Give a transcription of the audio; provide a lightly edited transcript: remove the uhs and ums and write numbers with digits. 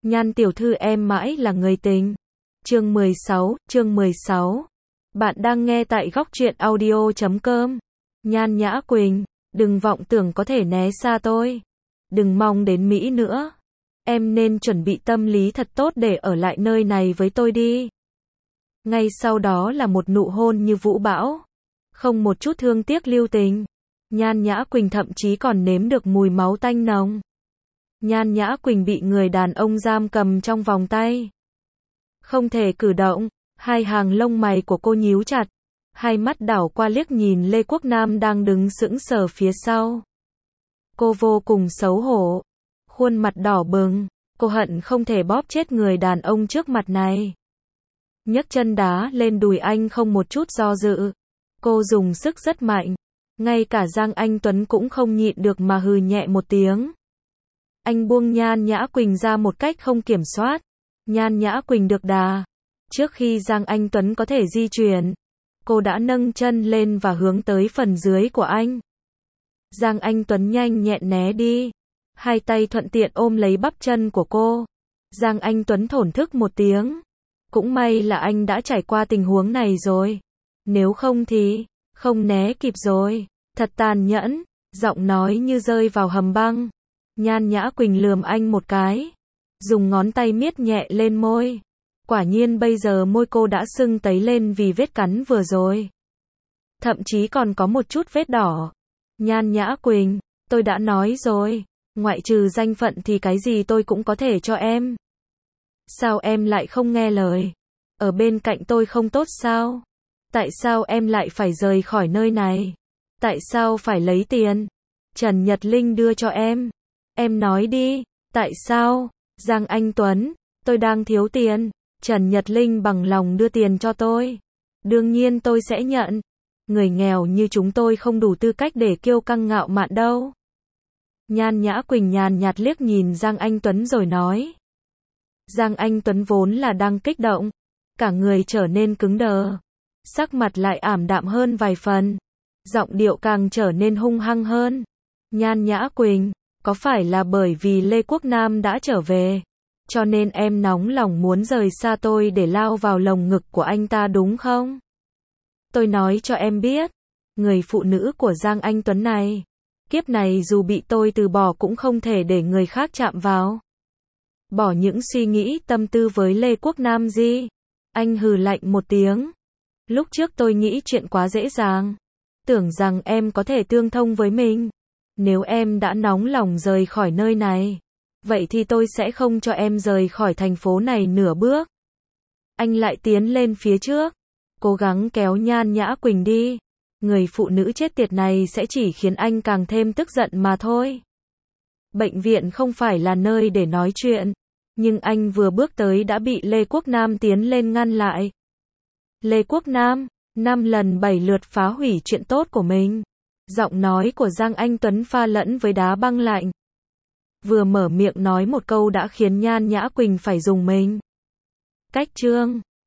Nhan tiểu thư em mãi là người tình. Chương 16. Bạn đang nghe tại góc truyện audio.com. Nhan Nhã Quỳnh, đừng vọng tưởng có thể né xa tôi. Đừng mong đến Mỹ nữa. Em nên chuẩn bị tâm lý thật tốt để ở lại nơi này với tôi đi. Ngay sau đó là một nụ hôn như vũ bão. Không một chút thương tiếc lưu tình. Nhan Nhã Quỳnh thậm chí còn nếm được mùi máu tanh nồng. Nhan Nhã Quỳnh bị người đàn ông giam cầm trong vòng tay. Không thể cử động, hai hàng lông mày của cô nhíu chặt. Hai mắt đảo qua liếc nhìn Lê Quốc Nam đang đứng sững sờ phía sau. Cô vô cùng xấu hổ. Khuôn mặt đỏ bừng, cô hận không thể bóp chết người đàn ông trước mặt này. Nhấc chân đá lên đùi anh không một chút do dự. Cô dùng sức rất mạnh. Ngay cả Giang Anh Tuấn cũng không nhịn được mà hừ nhẹ một tiếng. Anh buông Nhan Nhã Quỳnh ra một cách không kiểm soát. Nhan Nhã Quỳnh được đà. Trước khi Giang Anh Tuấn có thể di chuyển, cô đã nâng chân lên và hướng tới phần dưới của anh. Giang Anh Tuấn nhanh nhẹn né đi. Hai tay thuận tiện ôm lấy bắp chân của cô. Giang Anh Tuấn thổn thức một tiếng. Cũng may là anh đã trải qua tình huống này rồi. Nếu không thì, không né kịp rồi. Thật tàn nhẫn, giọng nói như rơi vào hầm băng. Nhan Nhã Quỳnh lườm anh một cái. Dùng ngón tay miết nhẹ lên môi. Quả nhiên bây giờ môi cô đã sưng tấy lên vì vết cắn vừa rồi. Thậm chí còn có một chút vết đỏ. Nhan Nhã Quỳnh, tôi đã nói rồi. Ngoại trừ danh phận thì cái gì tôi cũng có thể cho em. Sao em lại không nghe lời? Ở bên cạnh tôi không tốt sao? Tại sao em lại phải rời khỏi nơi này? Tại sao phải lấy tiền Trần Nhật Linh đưa cho em? Em nói đi, tại sao? Giang Anh Tuấn, tôi đang thiếu tiền. Trần Nhật Linh bằng lòng đưa tiền cho tôi. Đương nhiên tôi sẽ nhận. Người nghèo như chúng tôi không đủ tư cách để kiêu căng ngạo mạn đâu. Nhan Nhã Quỳnh nhàn nhạt liếc nhìn Giang Anh Tuấn rồi nói. Giang Anh Tuấn vốn là đang kích động. Cả người trở nên cứng đờ. Sắc mặt lại ảm đạm hơn vài phần. Giọng điệu càng trở nên hung hăng hơn. Nhan Nhã Quỳnh, có phải là bởi vì Lê Quốc Nam đã trở về, cho nên em nóng lòng muốn rời xa tôi để lao vào lồng ngực của anh ta đúng không? Tôi nói cho em biết, người phụ nữ của Giang Anh Tuấn này, kiếp này dù bị tôi từ bỏ cũng không thể để người khác chạm vào. Bỏ những suy nghĩ tâm tư với Lê Quốc Nam gì? Anh hừ lạnh một tiếng. Lúc trước tôi nghĩ chuyện quá dễ dàng. Tưởng rằng em có thể tương thông với mình. Nếu em đã nóng lòng rời khỏi nơi này, vậy thì tôi sẽ không cho em rời khỏi thành phố này nửa bước. Anh lại tiến lên phía trước, cố gắng kéo Nhan Nhã Quỳnh đi. Người phụ nữ chết tiệt này sẽ chỉ khiến anh càng thêm tức giận mà thôi. Bệnh viện không phải là nơi để nói chuyện, nhưng anh vừa bước tới đã bị Lê Quốc Nam tiến lên ngăn lại. Lê Quốc Nam, 5 lần 7 lượt phá hủy chuyện tốt của mình. Giọng nói của Giang Anh Tuấn pha lẫn với đá băng lạnh. Vừa mở miệng nói một câu đã khiến Nhan Nhã Quỳnh phải rùng mình. Cách chương